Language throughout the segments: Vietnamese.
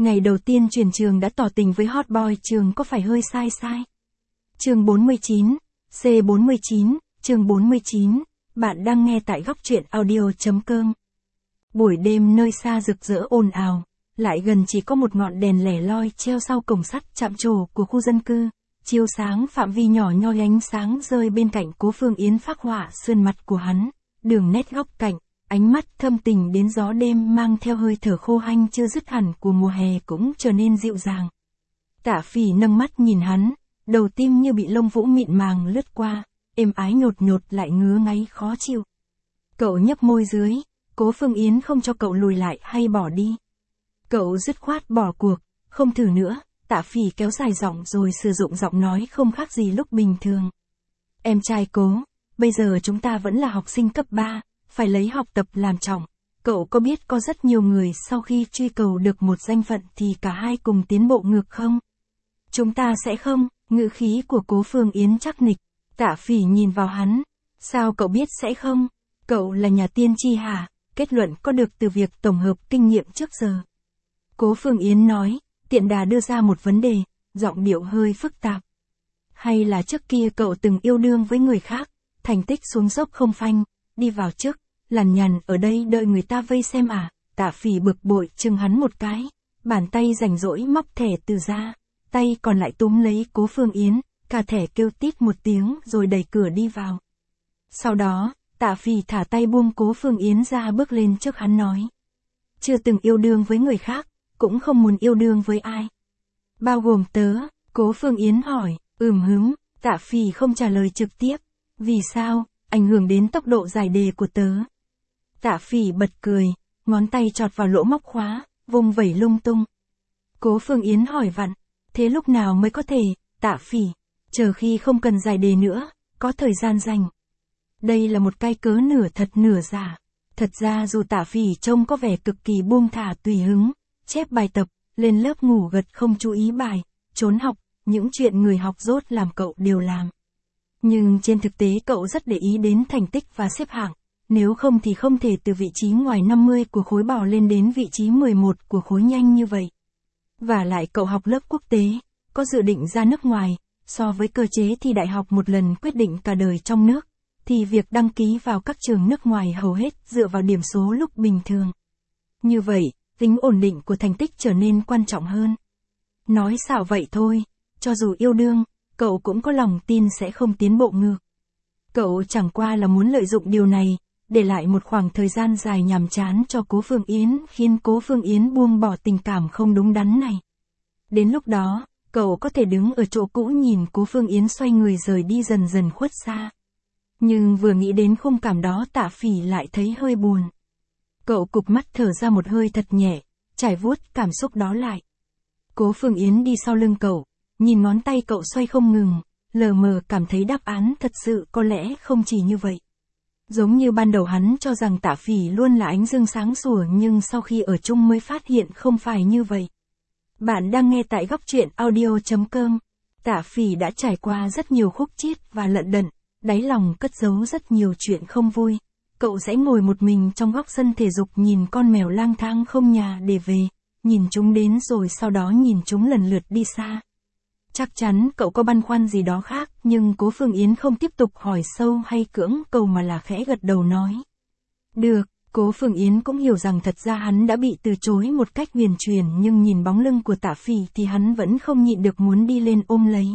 Ngày đầu tiên chuyển trường đã tỏ tình với hot boy trường có phải hơi sai? Chương 49, C49, chương 49, bạn đang nghe tại góc truyện audio.com. Buổi đêm nơi xa rực rỡ ồn ào, lại gần chỉ có một ngọn đèn lẻ loi treo sau cổng sắt chạm trổ của khu dân cư, chiếu sáng phạm vi nhỏ nhoi ánh sáng rơi bên cạnh Cố Phương Yến phác họa sườn mặt của hắn, đường nét góc cạnh, ánh mắt thâm tình đến gió đêm mang theo hơi thở khô hanh chưa dứt hẳn của mùa hè cũng trở nên dịu dàng. Tạ Phỉ nâng mắt nhìn hắn, đầu tim như bị lông vũ mịn màng lướt qua, êm ái nhột nhột lại ngứa ngáy khó chịu. Cậu nhấp môi dưới, Cố Phương Yến không cho cậu lùi lại hay bỏ đi. Cậu dứt khoát bỏ cuộc, không thử nữa. Tạ Phỉ kéo dài giọng rồi sử dụng giọng nói không khác gì lúc bình thường. Em trai Cố, bây giờ chúng ta vẫn là học sinh cấp 3, phải lấy học tập làm trọng. Cậu có biết có rất nhiều người sau khi truy cầu được một danh phận thì cả hai cùng tiến bộ ngược không? Chúng ta sẽ không, ngữ khí của Cố Phương Yến chắc nịch. Tạ Phỉ nhìn vào hắn. Sao cậu biết sẽ không? Cậu là nhà tiên tri hả? Kết luận có được từ việc tổng hợp kinh nghiệm trước giờ. Cố Phương Yến nói, tiện đà đưa ra một vấn đề, giọng điệu hơi phức tạp. Hay là trước kia cậu từng yêu đương với người khác, thành tích xuống dốc không phanh, đi vào trước, lằn nhằn ở đây đợi người ta vây xem à? Tạ Phỉ bực bội chừng hắn một cái, bàn tay rảnh rỗi móc thẻ từ ra, tay còn lại túm lấy Cố Phương Yến, cả thẻ kêu tít một tiếng rồi đẩy cửa đi vào. Sau đó, Tạ Phỉ thả tay buông Cố Phương Yến ra bước lên trước hắn nói. Chưa từng yêu đương với người khác, cũng không muốn yêu đương với ai. Bao gồm tớ, Cố Phương Yến hỏi, hứng, Tạ Phỉ không trả lời trực tiếp. Vì sao, ảnh hưởng đến tốc độ giải đề của tớ. Tạ Phỉ bật cười, ngón tay chọt vào lỗ móc khóa, vung vẩy lung tung. Cố Phương Yến hỏi vặn, thế lúc nào mới có thể? Tạ Phỉ, chờ khi không cần giải đề nữa, có thời gian dành. Đây là một cái cớ nửa thật nửa giả. Thật ra dù Tạ Phỉ trông có vẻ cực kỳ buông thả tùy hứng, chép bài tập, lên lớp ngủ gật không chú ý bài, trốn học, những chuyện người học dốt làm cậu đều làm. Nhưng trên thực tế cậu rất để ý đến thành tích và xếp hạng, nếu không thì không thể từ vị trí ngoài 50 của khối bò lên đến vị trí 11 của khối nhanh như vậy. Và lại cậu học lớp quốc tế, có dự định ra nước ngoài, so với cơ chế thi đại học một lần quyết định cả đời trong nước, thì việc đăng ký vào các trường nước ngoài hầu hết dựa vào điểm số lúc bình thường. Như vậy, tính ổn định của thành tích trở nên quan trọng hơn. Nói xạo vậy thôi, cho dù yêu đương, cậu cũng có lòng tin sẽ không tiến bộ ngược. Cậu chẳng qua là muốn lợi dụng điều này, để lại một khoảng thời gian dài nhàm chán cho Cố Phương Yến, khiến Cố Phương Yến buông bỏ tình cảm không đúng đắn này. Đến lúc đó, cậu có thể đứng ở chỗ cũ nhìn Cố Phương Yến xoay người rời đi dần dần khuất xa. Nhưng vừa nghĩ đến khung cảm đó Tạ Phỉ lại thấy hơi buồn. Cậu cụp mắt thở ra một hơi thật nhẹ, trải vuốt cảm xúc đó lại. Cố Phương Yến đi sau lưng cậu, nhìn ngón tay cậu xoay không ngừng, lờ mờ cảm thấy đáp án thật sự có lẽ không chỉ như vậy. Giống như ban đầu hắn cho rằng Tạ Phỉ luôn là ánh dương sáng sủa nhưng sau khi ở chung mới phát hiện không phải như vậy. Bạn đang nghe tại góc truyện audio.com. Tạ Phỉ đã trải qua rất nhiều khúc chiết và lận đận, đáy lòng cất giấu rất nhiều chuyện không vui. Cậu sẽ ngồi một mình trong góc sân thể dục nhìn con mèo lang thang không nhà để về, nhìn chúng đến rồi sau đó nhìn chúng lần lượt đi xa. Chắc chắn cậu có băn khoăn gì đó khác, nhưng Cố Phương Yến không tiếp tục hỏi sâu hay cưỡng cầu mà là khẽ gật đầu nói. Được, Cố Phương Yến cũng hiểu rằng thật ra hắn đã bị từ chối một cách huyền chuyển nhưng nhìn bóng lưng của Tạ Phỉ thì hắn vẫn không nhịn được muốn đi lên ôm lấy.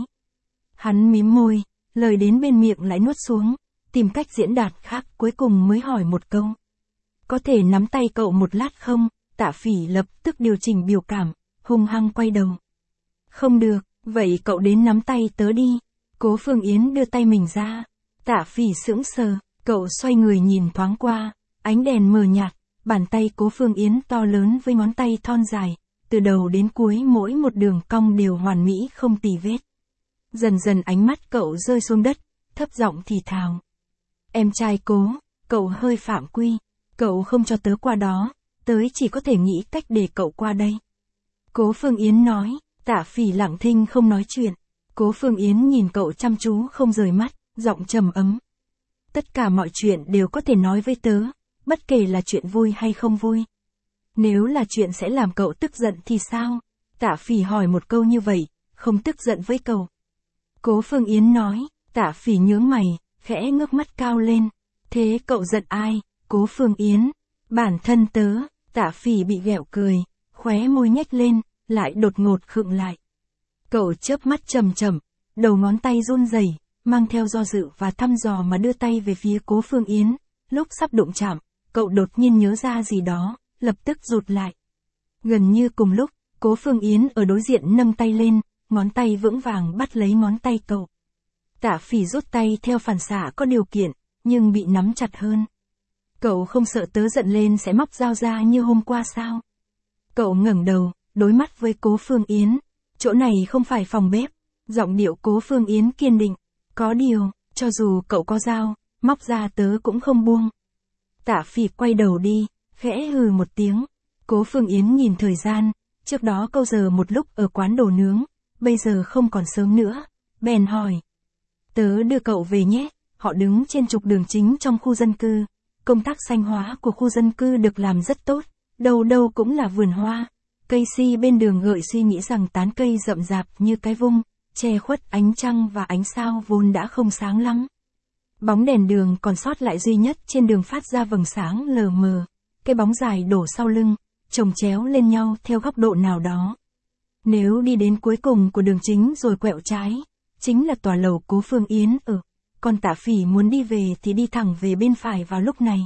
Hắn mím môi, lời đến bên miệng lại nuốt xuống, tìm cách diễn đạt khác cuối cùng mới hỏi một câu. Có thể nắm tay cậu một lát không? Tạ Phỉ lập tức điều chỉnh biểu cảm, hung hăng quay đầu. Không được. Vậy cậu đến nắm tay tớ đi. Cố Phương Yến đưa tay mình ra. Tạ Phỉ sững sờ, cậu xoay người nhìn thoáng qua, ánh đèn mờ nhạt, bàn tay Cố Phương Yến to lớn với ngón tay thon dài, từ đầu đến cuối mỗi một đường cong đều hoàn mỹ không tì vết. Dần dần ánh mắt cậu rơi xuống đất, thấp giọng thì thào. Em trai Cố, cậu hơi phạm quy, cậu không cho tớ qua đó, tớ chỉ có thể nghĩ cách để cậu qua đây. Cố Phương Yến nói. Tạ Phỉ lặng thinh không nói chuyện. Cố Phương Yến nhìn cậu chăm chú không rời mắt, giọng trầm ấm. Tất cả mọi chuyện đều có thể nói với tớ, bất kể là chuyện vui hay không vui. Nếu là chuyện sẽ làm cậu tức giận thì sao? Tạ Phỉ hỏi một câu như vậy, không tức giận với cậu. Cố Phương Yến nói, Tạ Phỉ nhướng mày, khẽ ngước mắt cao lên. Thế cậu giận ai? Cố Phương Yến. Bản thân tớ. Tạ Phỉ bị ghẹo cười, khóe môi nhếch lên, lại đột ngột khựng lại. Cậu chớp mắt chậm chậm, đầu ngón tay run rẩy, mang theo do dự và thăm dò mà đưa tay về phía Cố Phương Yến. Lúc sắp đụng chạm, cậu đột nhiên nhớ ra gì đó, lập tức rụt lại. Gần như cùng lúc, Cố Phương Yến ở đối diện nâng tay lên, ngón tay vững vàng bắt lấy ngón tay cậu. Tạ Phỉ rút tay theo phản xạ có điều kiện, nhưng bị nắm chặt hơn. Cậu không sợ tớ giận lên sẽ móc dao ra như hôm qua sao? Cậu ngẩng đầu, đối mắt với Cố Phương Yến. Chỗ này không phải phòng bếp. Giọng điệu Cố Phương Yến kiên định. Có điều, cho dù cậu có dao, móc ra tớ cũng không buông. Tạ Phỉ quay đầu đi, khẽ hừ một tiếng. Cố Phương Yến nhìn thời gian, trước đó câu giờ một lúc ở quán đồ nướng, bây giờ không còn sớm nữa, bèn hỏi. Tớ đưa cậu về nhé. Họ đứng trên trục đường chính trong khu dân cư. Công tác xanh hóa của khu dân cư được làm rất tốt, đâu đâu cũng là vườn hoa. Cây si bên đường gợi suy nghĩ rằng tán cây rậm rạp như cái vung, che khuất ánh trăng và ánh sao vốn đã không sáng lắm. Bóng đèn đường còn sót lại duy nhất trên đường phát ra vầng sáng lờ mờ, cái bóng dài đổ sau lưng, chồng chéo lên nhau theo góc độ nào đó. Nếu đi đến cuối cùng của đường chính rồi quẹo trái, chính là tòa lầu Cố Phương Yến ở. Còn Tạ Phỉ muốn đi về thì đi thẳng về bên phải vào lúc này.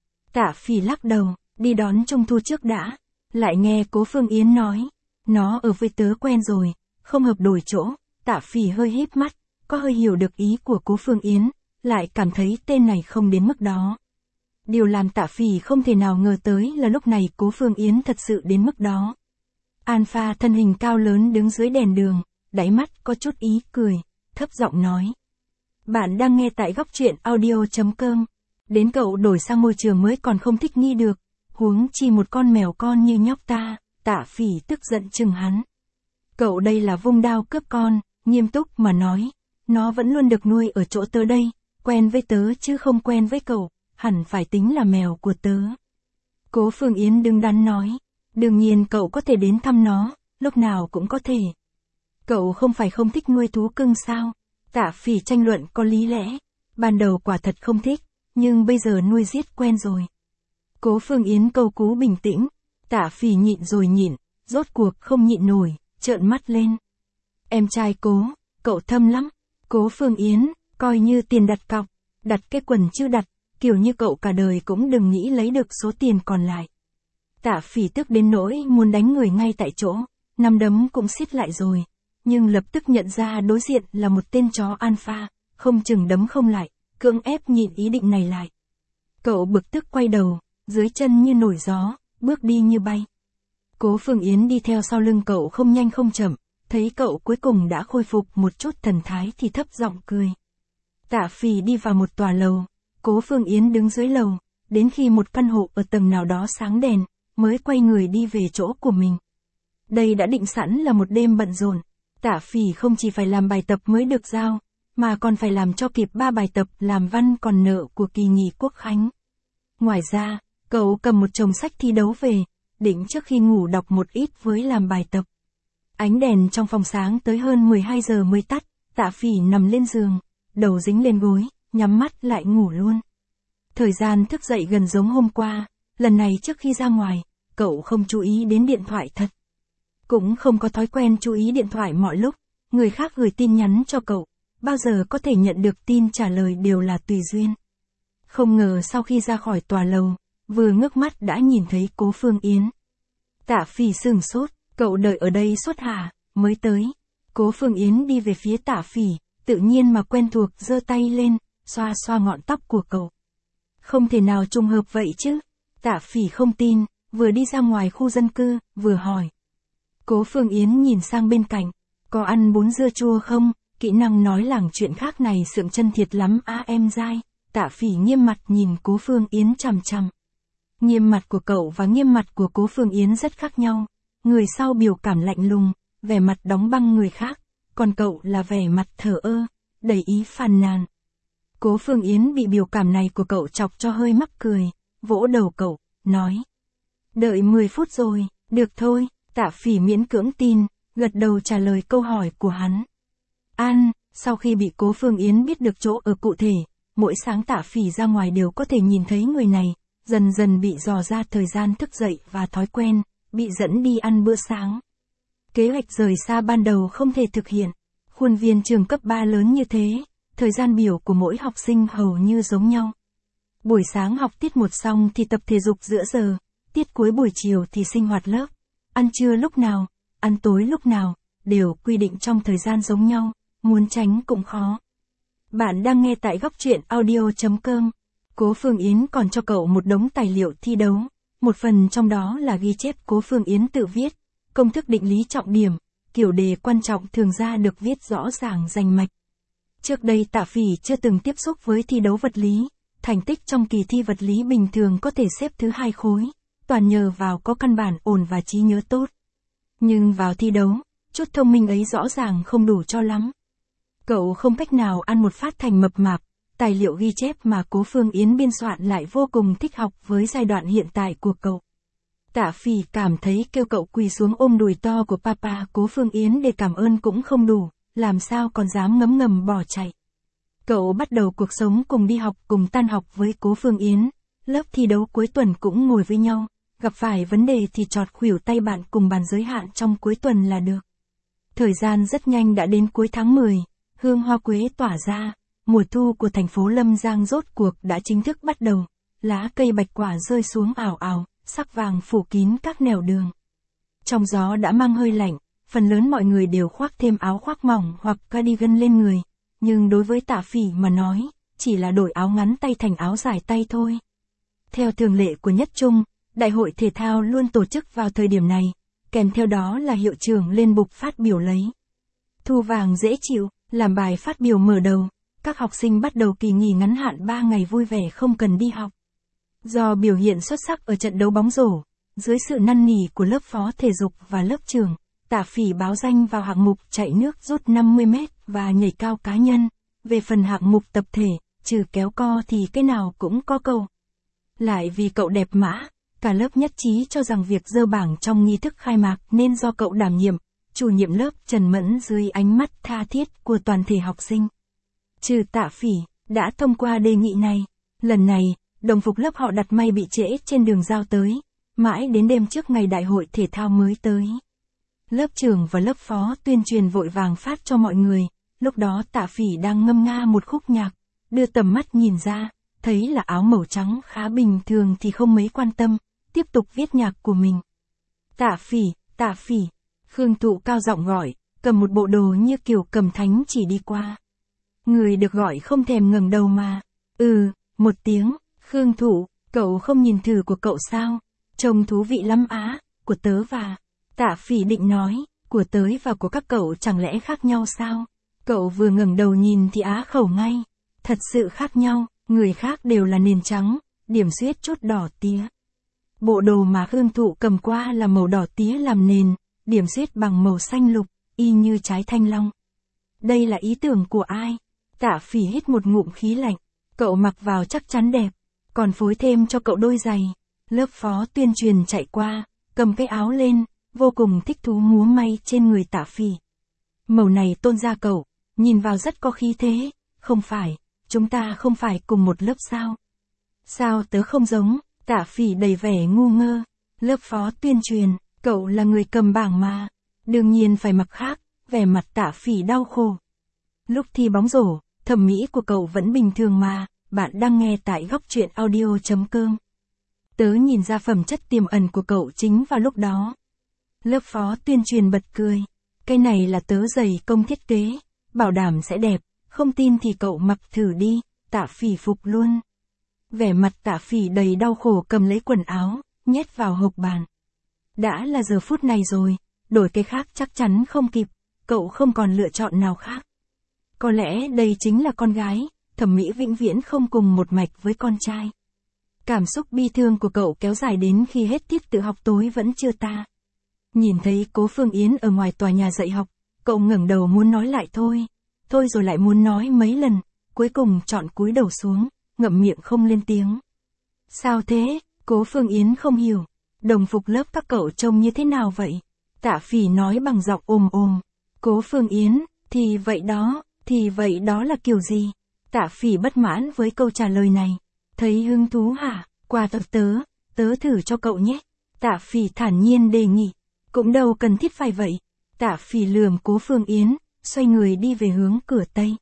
Tạ Phỉ lắc đầu, đi đón Trung Thu trước đã. Lại nghe Cố Phương Yến nói, nó ở với tớ quen rồi, không hợp đổi chỗ. Tạ Phỉ hơi híp mắt, có hơi hiểu được ý của Cố Phương Yến, lại cảm thấy tên này không đến mức đó. Điều làm Tạ Phỉ không thể nào ngờ tới là lúc này Cố Phương Yến thật sự đến mức đó. Alpha thân hình cao lớn đứng dưới đèn đường, đáy mắt có chút ý cười, thấp giọng nói. Bạn đang nghe tại góc truyện audio.com. Đến cậu đổi sang môi trường mới còn không thích nghi được, huống chi một con mèo con như nhóc ta. Tạ Phỉ tức giận chừng hắn. Cậu đây là vung đao cướp con, nghiêm túc mà nói. Nó vẫn luôn được nuôi ở chỗ tớ đây, quen với tớ chứ không quen với cậu, hẳn phải tính là mèo của tớ. Cố Phương Yến đứng đắn nói. Đương nhiên cậu có thể đến thăm nó, lúc nào cũng có thể. Cậu không phải không thích nuôi thú cưng sao? Tạ Phỉ tranh luận có lý lẽ. Ban đầu quả thật không thích, nhưng bây giờ nuôi giết quen rồi. Cố Phương Yến câu cú bình tĩnh. Tạ Phỉ nhịn rồi nhịn, rốt cuộc không nhịn nổi, trợn mắt lên. Em trai Cố, cậu thâm lắm. Cố Phương Yến, coi như tiền đặt cọc, đặt cái quần chưa đặt, kiểu như cậu cả đời cũng đừng nghĩ lấy được số tiền còn lại. Tạ Phỉ tức đến nỗi muốn đánh người ngay tại chỗ, nắm đấm cũng siết lại rồi. Nhưng lập tức nhận ra đối diện là một tên chó alpha, không chừng đấm không lại, cưỡng ép nhịn ý định này lại. Cậu bực tức quay đầu, dưới chân như nổi gió, bước đi như bay. Cố Phương Yến đi theo sau lưng cậu không nhanh không chậm, thấy cậu cuối cùng đã khôi phục một chút thần thái thì thấp giọng cười. Tạ Phỉ đi vào một tòa lầu, Cố Phương Yến đứng dưới lầu, đến khi một căn hộ ở tầng nào đó sáng đèn, mới quay người đi về chỗ của mình. Đây đã định sẵn là một đêm bận rộn. Tạ Phỉ không chỉ phải làm bài tập mới được giao, mà còn phải làm cho kịp 3 bài tập làm văn còn nợ của kỳ nghỉ Quốc khánh. Ngoài ra, cậu cầm một chồng sách thi đấu về, định trước khi ngủ đọc một ít với làm bài tập. Ánh đèn trong phòng sáng tới hơn 12 giờ mới tắt, Tạ Phỉ nằm lên giường, đầu dính lên gối, nhắm mắt lại ngủ luôn. Thời gian thức dậy gần giống hôm qua, lần này trước khi ra ngoài, cậu không chú ý đến điện thoại thật. Cũng không có thói quen chú ý điện thoại mọi lúc, người khác gửi tin nhắn cho cậu, bao giờ có thể nhận được tin trả lời đều là tùy duyên. Không ngờ sau khi ra khỏi tòa lầu, vừa ngước mắt đã nhìn thấy Cố Phương Yến. Tạ Phỉ sửng sốt, cậu đợi ở đây suốt hả, mới tới. Cố Phương Yến đi về phía Tạ Phỉ, tự nhiên mà quen thuộc giơ tay lên, xoa xoa ngọn tóc của cậu. Không thể nào trùng hợp vậy chứ. Tạ Phỉ không tin, vừa đi ra ngoài khu dân cư, vừa hỏi. Cố Phương Yến nhìn sang bên cạnh, có ăn bún dưa chua không? Kỹ năng nói làng chuyện khác này sượng chân thiệt lắm á em dai. Tạ Phỉ nghiêm mặt nhìn Cố Phương Yến chằm chằm. Nghiêm mặt của cậu và nghiêm mặt của Cố Phương Yến rất khác nhau. Người sau biểu cảm lạnh lùng, vẻ mặt đóng băng người khác, còn cậu là vẻ mặt thờ ơ, đầy ý phàn nàn. Cố Phương Yến bị biểu cảm này của cậu chọc cho hơi mắc cười, vỗ đầu cậu, nói. Đợi 10 phút rồi, được thôi, Tạ Phỉ miễn cưỡng tin, gật đầu trả lời câu hỏi của hắn. Sau khi bị Cố Phương Yến biết được chỗ ở cụ thể, mỗi sáng Tạ Phỉ ra ngoài đều có thể nhìn thấy người này, dần dần bị dò ra thời gian thức dậy và thói quen, bị dẫn đi ăn bữa sáng. Kế hoạch rời xa ban đầu không thể thực hiện. Khuôn viên trường cấp 3 lớn như thế, thời gian biểu của mỗi học sinh hầu như giống nhau. Buổi sáng học tiết 1 xong thì tập thể dục giữa giờ, tiết cuối buổi chiều thì sinh hoạt lớp. Ăn trưa lúc nào, ăn tối lúc nào, đều quy định trong thời gian giống nhau, muốn tránh cũng khó. Bạn đang nghe tại góc truyện audio.com. Cố Phương Yến còn cho cậu một đống tài liệu thi đấu, một phần trong đó là ghi chép Cố Phương Yến tự viết, công thức định lý trọng điểm, kiểu đề quan trọng thường ra được viết rõ ràng rành mạch. Trước đây Tạ Phỉ chưa từng tiếp xúc với thi đấu vật lý, thành tích trong kỳ thi vật lý bình thường có thể xếp thứ 2 khối, toàn nhờ vào có căn bản ổn và trí nhớ tốt. Nhưng vào thi đấu, chút thông minh ấy rõ ràng không đủ cho lắm. Cậu không cách nào ăn một phát thành mập mạp, tài liệu ghi chép mà Cố Phương Yến biên soạn lại vô cùng thích hợp với giai đoạn hiện tại của cậu. Tạ Phỉ cảm thấy kêu cậu quỳ xuống ôm đùi to của papa Cố Phương Yến để cảm ơn cũng không đủ, làm sao còn dám ngấm ngầm bỏ chạy. Cậu bắt đầu cuộc sống cùng đi học cùng tan học với Cố Phương Yến, lớp thi đấu cuối tuần cũng ngồi với nhau, gặp phải vấn đề thì chọt khuỷu tay bạn cùng bàn giới hạn trong cuối tuần là được. Thời gian rất nhanh đã đến cuối tháng 10, hương hoa quế tỏa ra, mùa thu của thành phố Lâm Giang rốt cuộc đã chính thức bắt đầu, lá cây bạch quả rơi xuống ảo ảo, sắc vàng phủ kín các nẻo đường. Trong gió đã mang hơi lạnh, phần lớn mọi người đều khoác thêm áo khoác mỏng hoặc cardigan lên người, nhưng đối với Tạ Phỉ mà nói, chỉ là đổi áo ngắn tay thành áo dài tay thôi. Theo thường lệ của Nhất Trung, đại hội thể thao luôn tổ chức vào thời điểm này, kèm theo đó là hiệu trưởng lên bục phát biểu lấy thu vàng dễ chịu, làm bài phát biểu mở đầu, các học sinh bắt đầu kỳ nghỉ ngắn hạn 3 ngày vui vẻ không cần đi học. Do biểu hiện xuất sắc ở trận đấu bóng rổ, dưới sự năn nỉ của lớp phó thể dục và lớp trưởng, Tạ Phỉ báo danh vào hạng mục chạy nước rút 50m và nhảy cao cá nhân. Về phần hạng mục tập thể, trừ kéo co thì cái nào cũng có câu. Lại vì cậu đẹp mã, cả lớp nhất trí cho rằng việc dơ bảng trong nghi thức khai mạc nên do cậu đảm nhiệm. Chủ nhiệm lớp Trần Mẫn dưới ánh mắt tha thiết của toàn thể học sinh. Trừ Tạ Phỉ, đã thông qua đề nghị này. Lần này, đồng phục lớp họ đặt may bị trễ trên đường giao tới, mãi đến đêm trước ngày đại hội thể thao mới tới. Lớp trưởng và lớp phó tuyên truyền vội vàng phát cho mọi người, lúc đó Tạ Phỉ đang ngâm nga một khúc nhạc, đưa tầm mắt nhìn ra, thấy là áo màu trắng khá bình thường thì không mấy quan tâm, tiếp tục viết nhạc của mình. Tạ Phỉ, Khương Thụ cao giọng gọi, cầm một bộ đồ như kiểu cầm thánh chỉ đi qua. Người được gọi không thèm ngẩng đầu mà. Một tiếng, Khương Thụ, cậu không nhìn thử của cậu sao? Trông thú vị lắm á, của tớ và... Tạ Phỉ định nói, của tới và của các cậu chẳng lẽ khác nhau sao? Cậu vừa ngẩng đầu nhìn thì á khẩu ngay. Thật sự khác nhau, người khác đều là nền trắng, điểm xuyết chút đỏ tía. Bộ đồ mà Khương Thụ cầm qua là màu đỏ tía làm nền, điểm xuyết bằng màu xanh lục, y như trái thanh long. Đây là ý tưởng của ai? Tạ Phỉ hít một ngụm khí lạnh. Cậu mặc vào chắc chắn đẹp, còn phối thêm cho cậu đôi giày. Lớp phó tuyên truyền chạy qua, cầm cái áo lên, vô cùng thích thú múa may trên người Tạ Phỉ. Màu này tôn ra cậu, nhìn vào rất có khí thế. Không phải, chúng ta không phải cùng một lớp sao? Sao tớ không giống? Tạ Phỉ đầy vẻ ngu ngơ. Lớp phó tuyên truyền, cậu là người cầm bảng mà. Đương nhiên phải mặc khác, vẻ mặt Tạ Phỉ đau khổ. Lúc thi bóng rổ, thẩm mỹ của cậu vẫn bình thường mà. Bạn đang nghe tại góc truyện audio.com. Tớ nhìn ra phẩm chất tiềm ẩn của cậu chính vào lúc đó. Lớp phó tuyên truyền bật cười. Cái này là tớ dày công thiết kế, bảo đảm sẽ đẹp, không tin thì cậu mặc thử đi. Tạ Phỉ phục luôn. Vẻ mặt Tạ Phỉ đầy đau khổ cầm lấy quần áo, nhét vào hộc bàn. Đã là giờ phút này rồi, đổi cái khác chắc chắn không kịp, cậu không còn lựa chọn nào khác. Có lẽ đây chính là con gái, thẩm mỹ vĩnh viễn không cùng một mạch với con trai. Cảm xúc bi thương của cậu kéo dài đến khi hết tiết tự học tối vẫn chưa ta. Nhìn thấy Cố Phương Yến ở ngoài tòa nhà dạy học, cậu ngẩng đầu muốn nói lại thôi rồi lại muốn nói mấy lần, cuối cùng chọn cúi đầu xuống, ngậm miệng không lên tiếng. Sao thế? Cố Phương Yến không hiểu. Đồng phục lớp các cậu trông như thế nào vậy? Tạ Phỉ nói bằng giọng ồm ồm. Cố Phương Yến, thì vậy đó là kiểu gì? Tạ Phỉ bất mãn với câu trả lời này. Thấy hứng thú hả? Qua tập tớ thử cho cậu nhé. Tạ Phỉ thản nhiên đề nghị. Cũng đâu cần thiết phải vậy. Tạ Phỉ lườm Cố Phương Yến, xoay người đi về hướng cửa Tây.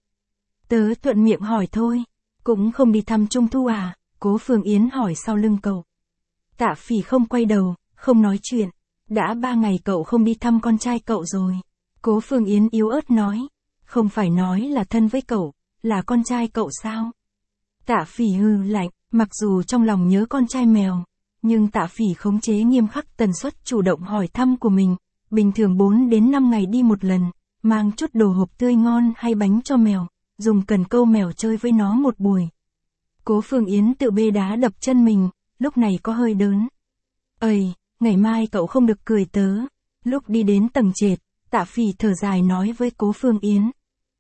Tớ thuận miệng hỏi thôi. Cũng không đi thăm Trung Thu à? Cố Phương Yến hỏi sau lưng cậu. Tạ Phỉ không quay đầu, không nói chuyện. Đã 3 ngày cậu không đi thăm con trai cậu rồi. Cố Phương Yến yếu ớt nói. Không phải nói là thân với cậu, là con trai cậu sao? Tạ Phỉ hừ lạnh, mặc dù trong lòng nhớ con trai mèo, nhưng Tạ Phỉ khống chế nghiêm khắc tần suất chủ động hỏi thăm của mình, bình thường 4 đến 5 ngày đi một lần, mang chút đồ hộp tươi ngon hay bánh cho mèo, dùng cần câu mèo chơi với nó một buổi. Cố Phương Yến tự bê đá đập chân mình, lúc này có hơi đớn. Ây, ngày mai cậu không được cười tớ. Lúc đi đến tầng trệt, Tạ Phỉ thở dài nói với Cố Phương Yến.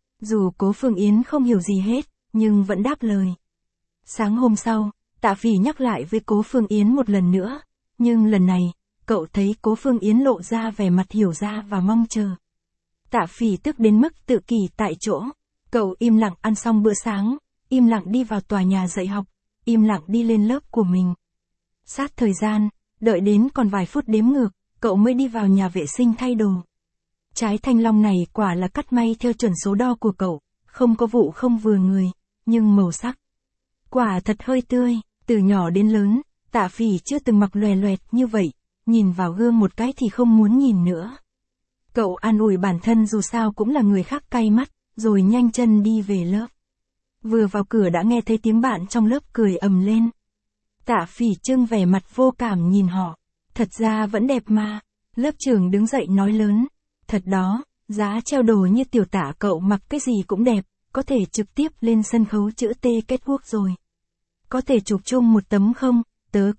Dù Cố Phương Yến không hiểu gì hết, nhưng vẫn đáp lời. Sáng hôm sau, Tạ Phỉ nhắc lại với Cố Phương Yến một lần nữa, nhưng lần này, cậu thấy Cố Phương Yến lộ ra vẻ mặt hiểu ra và mong chờ. Tạ Phỉ tức đến mức tự kỷ tại chỗ, cậu im lặng ăn xong bữa sáng, im lặng đi vào tòa nhà dạy học, im lặng đi lên lớp của mình. Sát thời gian, đợi đến còn vài phút đếm ngược, cậu mới đi vào nhà vệ sinh thay đồ. Trái thanh long này quả là cắt may theo chuẩn số đo của cậu, không có vụ không vừa người, nhưng màu sắc. Quả thật hơi tươi, từ nhỏ đến lớn, Tạ Phỉ chưa từng mặc loè loẹt như vậy, nhìn vào gương một cái thì không muốn nhìn nữa. Cậu an ủi bản thân dù sao cũng là người khác cay mắt, rồi nhanh chân đi về lớp. Vừa vào cửa đã nghe thấy tiếng bạn trong lớp cười ầm lên. Tạ Phỉ trưng vẻ mặt vô cảm nhìn họ. Thật ra vẫn đẹp mà. Lớp trưởng đứng dậy nói lớn. Thật đó, giá treo đồ như tiểu Tạ cậu mặc cái gì cũng đẹp, có thể trực tiếp lên sân khấu chữ T kết quốc rồi. Có thể chụp chung một tấm không? Tớ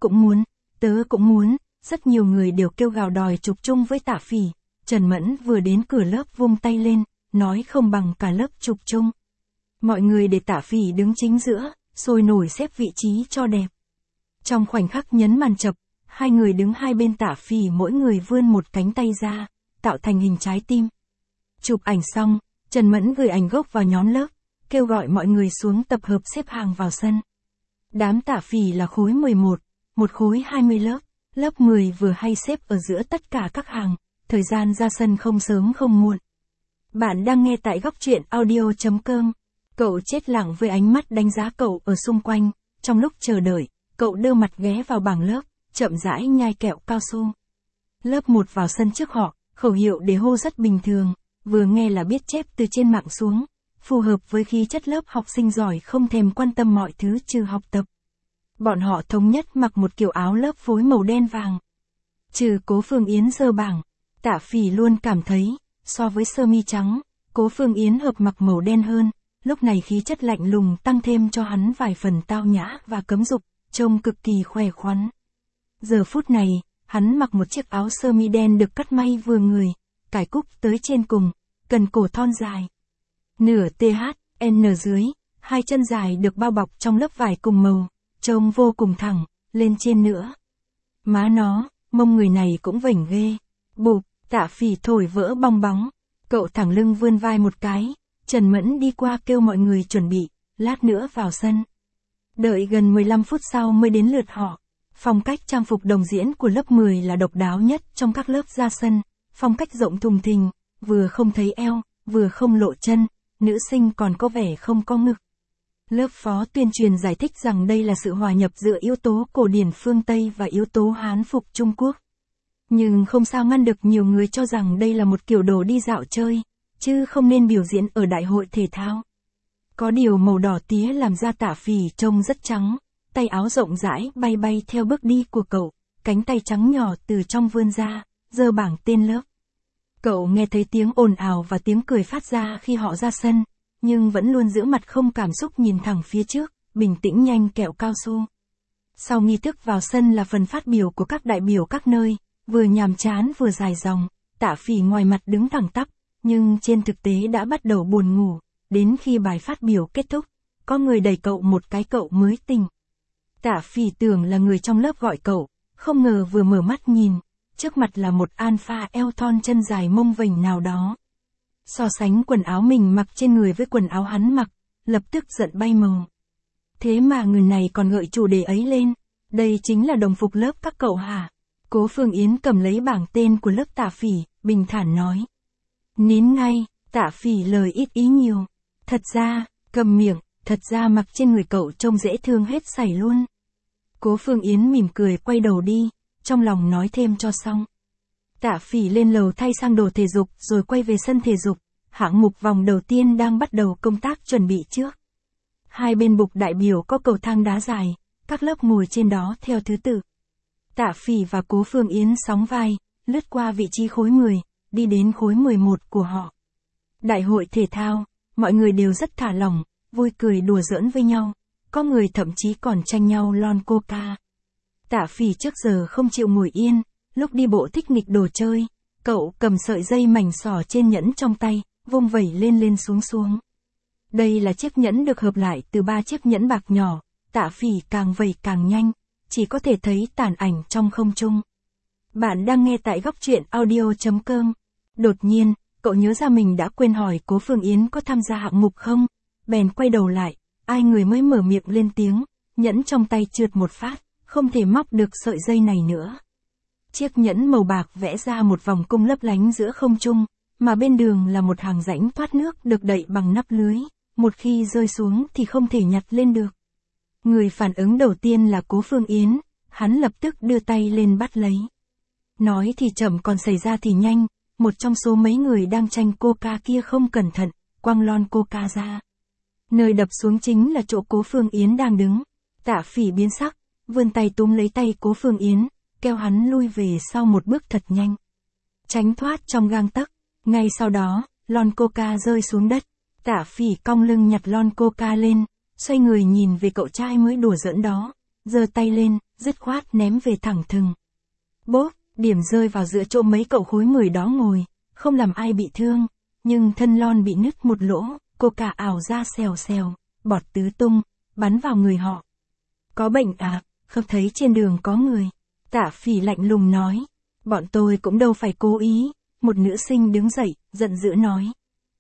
cũng muốn. Rất nhiều người đều kêu gào đòi chụp chung với Tạ Phỉ. Trần Mẫn vừa đến cửa lớp vung tay lên, nói không bằng cả lớp chụp chung. Mọi người để Tạ Phỉ đứng chính giữa, sôi nổi xếp vị trí cho đẹp. Trong khoảnh khắc nhấn màn chập, hai người đứng hai bên Tạ Phỉ mỗi người vươn một cánh tay ra, tạo thành hình trái tim. Chụp ảnh xong, Trần Mẫn gửi ảnh gốc vào nhóm lớp, kêu gọi mọi người xuống tập hợp xếp hàng vào sân. Đám Tạ Phỉ là khối 11, một khối 20 lớp, lớp 10 vừa hay xếp ở giữa tất cả các hàng, thời gian ra sân không sớm không muộn. Bạn đang nghe tại góc truyện audio.com. Cậu chết lặng với ánh mắt đánh giá cậu ở xung quanh, trong lúc chờ đợi, cậu đưa mặt ghé vào bảng lớp, chậm rãi nhai kẹo cao su. Lớp 1 vào sân trước họ, khẩu hiệu để hô rất bình thường, vừa nghe là biết chép từ trên mạng xuống, phù hợp với khí chất lớp học sinh giỏi không thèm quan tâm mọi thứ trừ học tập. Bọn họ thống nhất mặc một kiểu áo lớp phối màu đen vàng. Trừ Cố Phương Yến dơ bảng, Tạ Phỉ luôn cảm thấy, so với sơ mi trắng, Cố Phương Yến hợp mặc màu đen hơn, lúc này khí chất lạnh lùng tăng thêm cho hắn vài phần tao nhã và cấm dục, trông cực kỳ khỏe khoắn. Giờ phút này, hắn mặc một chiếc áo sơ mi đen được cắt may vừa người, cài cúc tới trên cùng, cần cổ thon dài. Nửa THN dưới, hai chân dài được bao bọc trong lớp vải cùng màu, trông vô cùng thẳng, lên trên nữa. Má nó, mông người này cũng vểnh ghê. Bụp, Tạ Phỉ thổi vỡ bong bóng. Cậu thẳng lưng vươn vai một cái, Trần Mẫn đi qua kêu mọi người chuẩn bị, lát nữa vào sân. Đợi gần 15 phút sau mới đến lượt họ. Phong cách trang phục đồng diễn của lớp 10 là độc đáo nhất trong các lớp ra sân, phong cách rộng thùng thình, vừa không thấy eo, vừa không lộ chân, nữ sinh còn có vẻ không có ngực. Lớp phó tuyên truyền giải thích rằng đây là sự hòa nhập giữa yếu tố cổ điển phương Tây và yếu tố Hán phục Trung Quốc. Nhưng không sao ngăn được nhiều người cho rằng đây là một kiểu đồ đi dạo chơi, chứ không nên biểu diễn ở đại hội thể thao. Có điều màu đỏ tía làm da Tạ Phỉ trông rất trắng, tay áo rộng rãi bay bay theo bước đi của cậu, cánh tay trắng nhỏ từ trong vươn ra, giơ bảng tên lớp. Cậu nghe thấy tiếng ồn ào và tiếng cười phát ra khi họ ra sân, nhưng vẫn luôn giữ mặt không cảm xúc nhìn thẳng phía trước, bình tĩnh nhanh kẹo cao su. Sau nghi thức vào sân là phần phát biểu của các đại biểu các nơi, vừa nhàm chán vừa dài dòng, Tạ Phỉ ngoài mặt đứng thẳng tắp, nhưng trên thực tế đã bắt đầu buồn ngủ, đến khi bài phát biểu kết thúc, có người đẩy cậu một cái cậu mới tỉnh. Tạ Phỉ tưởng là người trong lớp gọi cậu, Không ngờ vừa mở mắt nhìn, trước mặt là một alpha eo thon chân dài mông vểnh nào đó. So sánh quần áo mình mặc trên người với quần áo hắn mặc, lập tức giận bay màu. Thế mà người này còn gợi chủ đề ấy lên, đây chính là đồng phục lớp các cậu hả? Cố Phương Yến cầm lấy bảng tên của lớp Tạ Phỉ, bình thản nói. Nín ngay, Tạ Phỉ lời ít ý nhiều. Thật ra, cầm miệng, thật ra mặc trên người cậu trông dễ thương hết sảy luôn. Cố Phương Yến mỉm cười quay đầu đi, trong lòng nói thêm cho xong. Tạ Phỉ lên lầu thay sang đồ thể dục rồi quay về sân thể dục, hạng mục vòng đầu tiên đang bắt đầu công tác chuẩn bị trước. Hai bên bục đại biểu có cầu thang đá dài, các lớp ngồi trên đó theo thứ tự. Tạ Phỉ và Cố Phương Yến sóng vai, lướt qua vị trí khối 10, đi đến khối 11 của họ. Đại hội thể thao, mọi người đều rất thả lỏng, vui cười đùa giỡn với nhau, có người thậm chí còn tranh nhau lon coca. Tạ Phỉ trước giờ không chịu ngồi yên, lúc đi bộ thích nghịch đồ chơi, cậu cầm sợi dây mảnh sỏ trên nhẫn trong tay, vung vẩy lên lên xuống xuống. Đây là chiếc nhẫn được hợp lại từ 3 chiếc nhẫn bạc nhỏ, Tạ Phỉ càng vẩy càng nhanh, chỉ có thể thấy tàn ảnh trong không trung. Bạn đang nghe tại góc truyện audio.com. Đột nhiên, cậu nhớ ra mình đã quên hỏi Cố Phương Yến có tham gia hạng mục không, bèn quay đầu lại, ai người mới mở miệng lên tiếng, nhẫn trong tay trượt một phát, không thể móc được sợi dây này nữa. Chiếc nhẫn màu bạc vẽ ra một vòng cung lấp lánh giữa không trung, mà bên đường là một hàng rãnh thoát nước được đậy bằng nắp lưới, một khi rơi xuống thì không thể nhặt lên được. Người phản ứng đầu tiên là Cố Phương Yến, hắn lập tức đưa tay lên bắt lấy. Nói thì chậm còn xảy ra thì nhanh, một trong số mấy người đang tranh coca kia không cẩn thận, quăng lon coca ra. Nơi đập xuống chính là chỗ Cố Phương Yến đang đứng. Tạ Phỉ biến sắc, vươn tay túm lấy tay Cố Phương Yến, kéo hắn lui về sau một bước thật nhanh. Tránh thoát trong gang tấc, ngay sau đó, lon coca rơi xuống đất. Tạ Phỉ cong lưng nhặt lon coca lên, xoay người nhìn về cậu trai mới đùa giỡn đó, giơ tay lên, dứt khoát ném về thẳng thừng. Bốp, điểm rơi vào giữa chỗ mấy cậu khối 10 đó ngồi, không làm ai bị thương, nhưng thân lon bị nứt một lỗ, coca ảo ra xèo xèo, bọt tứ tung, bắn vào người họ. Có bệnh à, không thấy trên đường có người. Tạ Phỉ lạnh lùng nói, bọn tôi cũng đâu phải cố ý, một nữ sinh đứng dậy, giận dữ nói.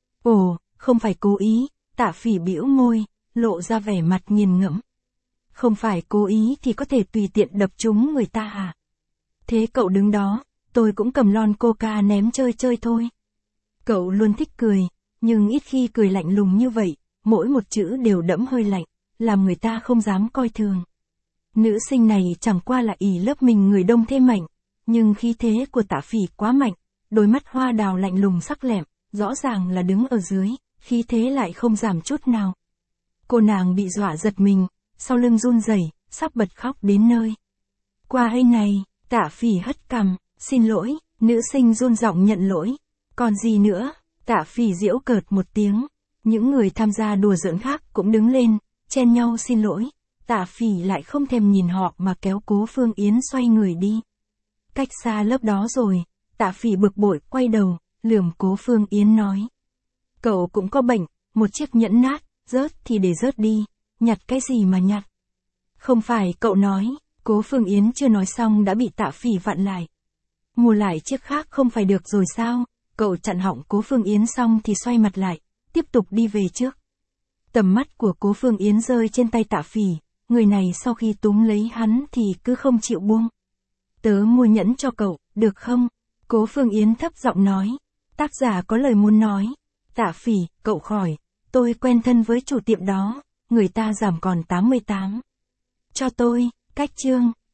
Ồ, không phải cố ý, Tạ Phỉ bĩu môi, lộ ra vẻ mặt nghiền ngẫm. Không phải cố ý thì có thể tùy tiện đập trúng người ta à? Thế cậu đứng đó, tôi cũng cầm lon coca ném chơi chơi thôi. Cậu luôn thích cười, nhưng ít khi cười lạnh lùng như vậy, mỗi một chữ đều đẫm hơi lạnh, làm người ta không dám coi thường. Nữ sinh này chẳng qua là ỷ lớp mình người đông thêm mạnh, nhưng khí thế của Tạ Phỉ quá mạnh, đôi mắt hoa đào lạnh lùng sắc lẹm, rõ ràng là đứng ở dưới, khí thế lại không giảm chút nào. Cô nàng bị dọa giật mình, sau lưng run rẩy, sắp bật khóc đến nơi. Qua hay này, Tạ Phỉ hất cằm, xin lỗi, nữ sinh run giọng nhận lỗi. Còn gì nữa, Tạ Phỉ giễu cợt một tiếng. Những người tham gia đùa giỡn khác cũng đứng lên, chen nhau xin lỗi. Tạ Phỉ lại không thèm nhìn họ mà kéo Cố Phương Yến xoay người đi. Cách xa lớp đó rồi, Tạ Phỉ bực bội quay đầu, lườm Cố Phương Yến nói. Cậu cũng có bệnh, một chiếc nhẫn nát, rớt thì để rớt đi, nhặt cái gì mà nhặt. Không phải cậu nói, Cố Phương Yến chưa nói xong đã bị Tạ Phỉ vặn lại. Mua lại chiếc khác không phải được rồi sao, cậu chặn họng Cố Phương Yến xong thì xoay mặt lại, tiếp tục đi về trước. Tầm mắt của Cố Phương Yến rơi trên tay Tạ Phỉ, người này sau khi túm lấy hắn thì cứ không chịu buông. Tớ mua nhẫn cho cậu, được không? Cố Phương Yến thấp giọng nói. Tác giả có lời muốn nói. Tạ Phỉ, cậu khỏi, tôi quen thân với chủ tiệm đó, người ta giảm còn 88. Cho tôi, cách chương.